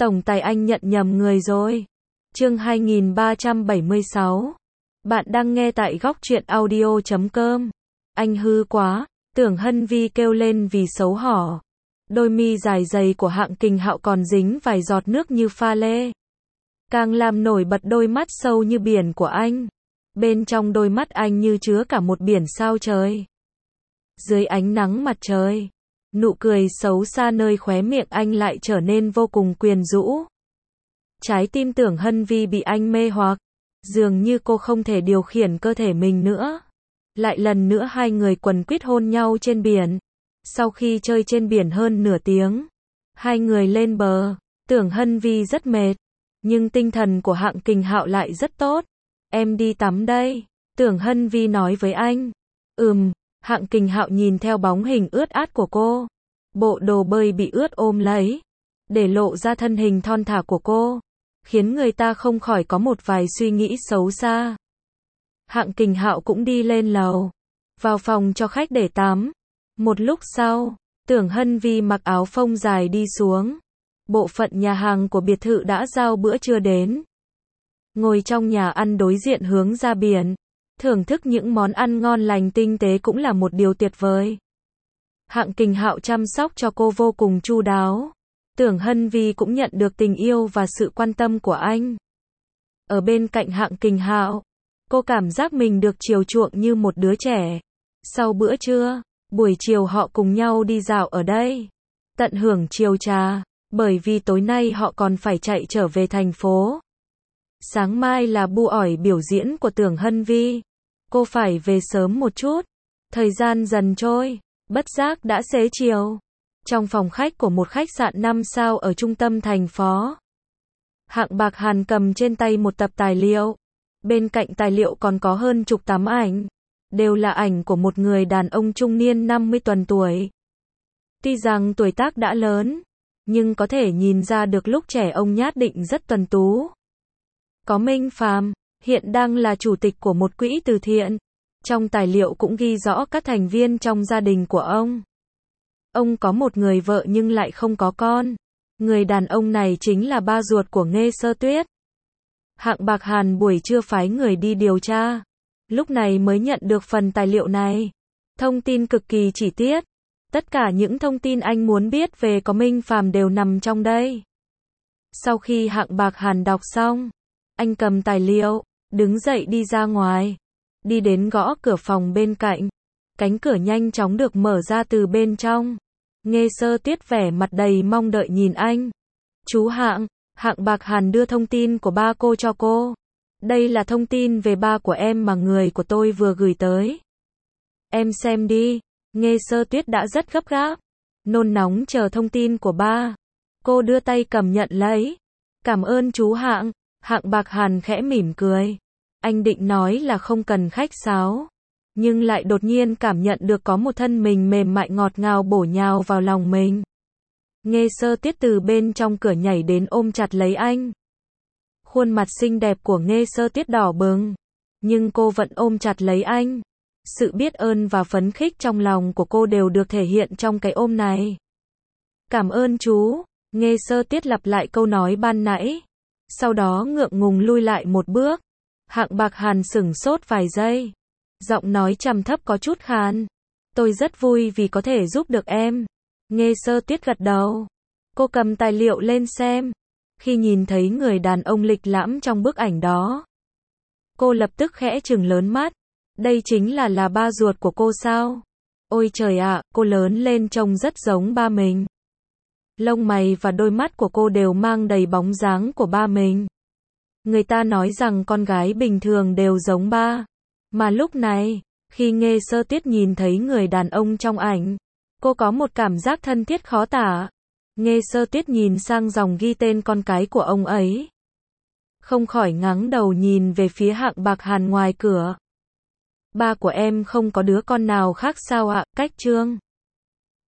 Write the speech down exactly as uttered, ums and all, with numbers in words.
Tổng tài anh nhận nhầm người rồi. Chương hai nghìn ba trăm bảy mươi sáu. Bạn đang nghe tại góc truyện audio chấm com. Anh hư quá, Tưởng Hân Vi kêu lên vì xấu hổ. Đôi mi dài dày của Hạng Kình Hạo còn dính vài giọt nước như pha lê. Càng làm nổi bật đôi mắt sâu như biển của anh. Bên trong đôi mắt anh như chứa cả một biển sao trời. Dưới ánh nắng mặt trời, nụ cười xấu xa nơi khóe miệng anh lại trở nên vô cùng quyến rũ. Trái tim Tưởng Hân Vi bị anh mê hoặc, dường như cô không thể điều khiển cơ thể mình nữa. Lại lần nữa hai người quần quýt hôn nhau trên biển. Sau khi chơi trên biển hơn nửa tiếng, hai người lên bờ. Tưởng Hân Vi rất mệt, nhưng tinh thần của Hạng Kình Hạo lại rất tốt. Em đi tắm đây, Tưởng Hân Vi nói với anh. Ừm. Hạng Kình Hạo nhìn theo bóng hình ướt át của cô. Bộ đồ bơi bị ướt ôm lấy, để lộ ra thân hình thon thả của cô, khiến người ta không khỏi có một vài suy nghĩ xấu xa. Hạng Kình Hạo cũng đi lên lầu, vào phòng cho khách để tắm. Một lúc sau, Tưởng Hân Vi mặc áo phông dài đi xuống. Bộ phận nhà hàng của biệt thự đã giao bữa trưa đến. Ngồi trong nhà ăn đối diện hướng ra biển, thưởng thức những món ăn ngon lành tinh tế cũng là một điều tuyệt vời. Hạng Kình Hạo chăm sóc cho cô vô cùng chu đáo. Tưởng Hân Vi cũng nhận được tình yêu và sự quan tâm của anh. Ở bên cạnh Hạng Kình Hạo, cô cảm giác mình được chiều chuộng như một đứa trẻ. Sau bữa trưa, buổi chiều họ cùng nhau đi dạo ở đây, tận hưởng chiều trà, bởi vì tối nay họ còn phải chạy trở về thành phố. Sáng mai là bu ỏi biểu diễn của Tưởng Hân Vi. Cô phải về sớm một chút. Thời gian dần trôi, bất giác đã xế chiều. Trong phòng khách của một khách sạn năm sao ở trung tâm thành phố, Hạng Bạc Hàn cầm trên tay một tập tài liệu. Bên cạnh tài liệu còn có hơn chục tấm ảnh. Đều là ảnh của một người đàn ông trung niên năm mươi tuần tuổi. Tuy rằng tuổi tác đã lớn, nhưng có thể nhìn ra được lúc trẻ ông nhát định rất tuấn tú. Có Minh Phàm, hiện đang là chủ tịch của một quỹ từ thiện. Trong tài liệu cũng ghi rõ các thành viên trong gia đình của ông. Ông có một người vợ nhưng lại không có con. Người đàn ông này chính là ba ruột của Nghê Sơ Tuyết. Hạng Bạc Hàn buổi trưa phái người đi điều tra. Lúc này mới nhận được phần tài liệu này. Thông tin cực kỳ chi tiết. Tất cả những thông tin anh muốn biết về có Minh Phàm đều nằm trong đây. Sau khi Hạng Bạc Hàn đọc xong, anh cầm tài liệu, đứng dậy đi ra ngoài. Đi đến gõ cửa phòng bên cạnh. Cánh cửa nhanh chóng được mở ra từ bên trong. Nghê Sơ Tuyết vẻ mặt đầy mong đợi nhìn anh. Chú Hạng, Hạng Bạc Hàn đưa thông tin của ba cô cho cô. Đây là thông tin về ba của em mà người của tôi vừa gửi tới. Em xem đi. Nghê Sơ Tuyết đã rất gấp gáp, nôn nóng chờ thông tin của ba. Cô đưa tay cầm nhận lấy. Cảm ơn chú Hạng. Hạng Bạc Hàn khẽ mỉm cười. Anh định nói là không cần khách sáo, nhưng lại đột nhiên cảm nhận được có một thân mình mềm mại ngọt ngào bổ nhào vào lòng mình. Nghê Sơ Tuyết từ bên trong cửa nhảy đến ôm chặt lấy anh. Khuôn mặt xinh đẹp của Nghê Sơ Tuyết đỏ bừng, nhưng cô vẫn ôm chặt lấy anh. Sự biết ơn và phấn khích trong lòng của cô đều được thể hiện trong cái ôm này. Cảm ơn chú. Nghê Sơ Tuyết lặp lại câu nói ban nãy. Sau đó ngượng ngùng lui lại một bước. Hạng Bạc Hàn sửng sốt vài giây. Giọng nói trầm thấp có chút khàn. Tôi rất vui vì có thể giúp được em. Nghê Sơ Tuyết gật đầu. Cô cầm tài liệu lên xem. Khi nhìn thấy người đàn ông lịch lãm trong bức ảnh đó, cô lập tức khẽ trừng lớn mắt. Đây chính là là ba ruột của cô sao? Ôi trời ạ, cô lớn lên trông rất giống ba mình. Lông mày và đôi mắt của cô đều mang đầy bóng dáng của ba mình. Người ta nói rằng con gái bình thường đều giống ba. Mà lúc này, khi Nghê Sơ Tuyết nhìn thấy người đàn ông trong ảnh, cô có một cảm giác thân thiết khó tả. Nghê Sơ Tuyết nhìn sang dòng ghi tên con cái của ông ấy, không khỏi ngẩng đầu nhìn về phía Hạng Bạc Hàn ngoài cửa. Ba của em không có đứa con nào khác sao ạ? Cách Trương.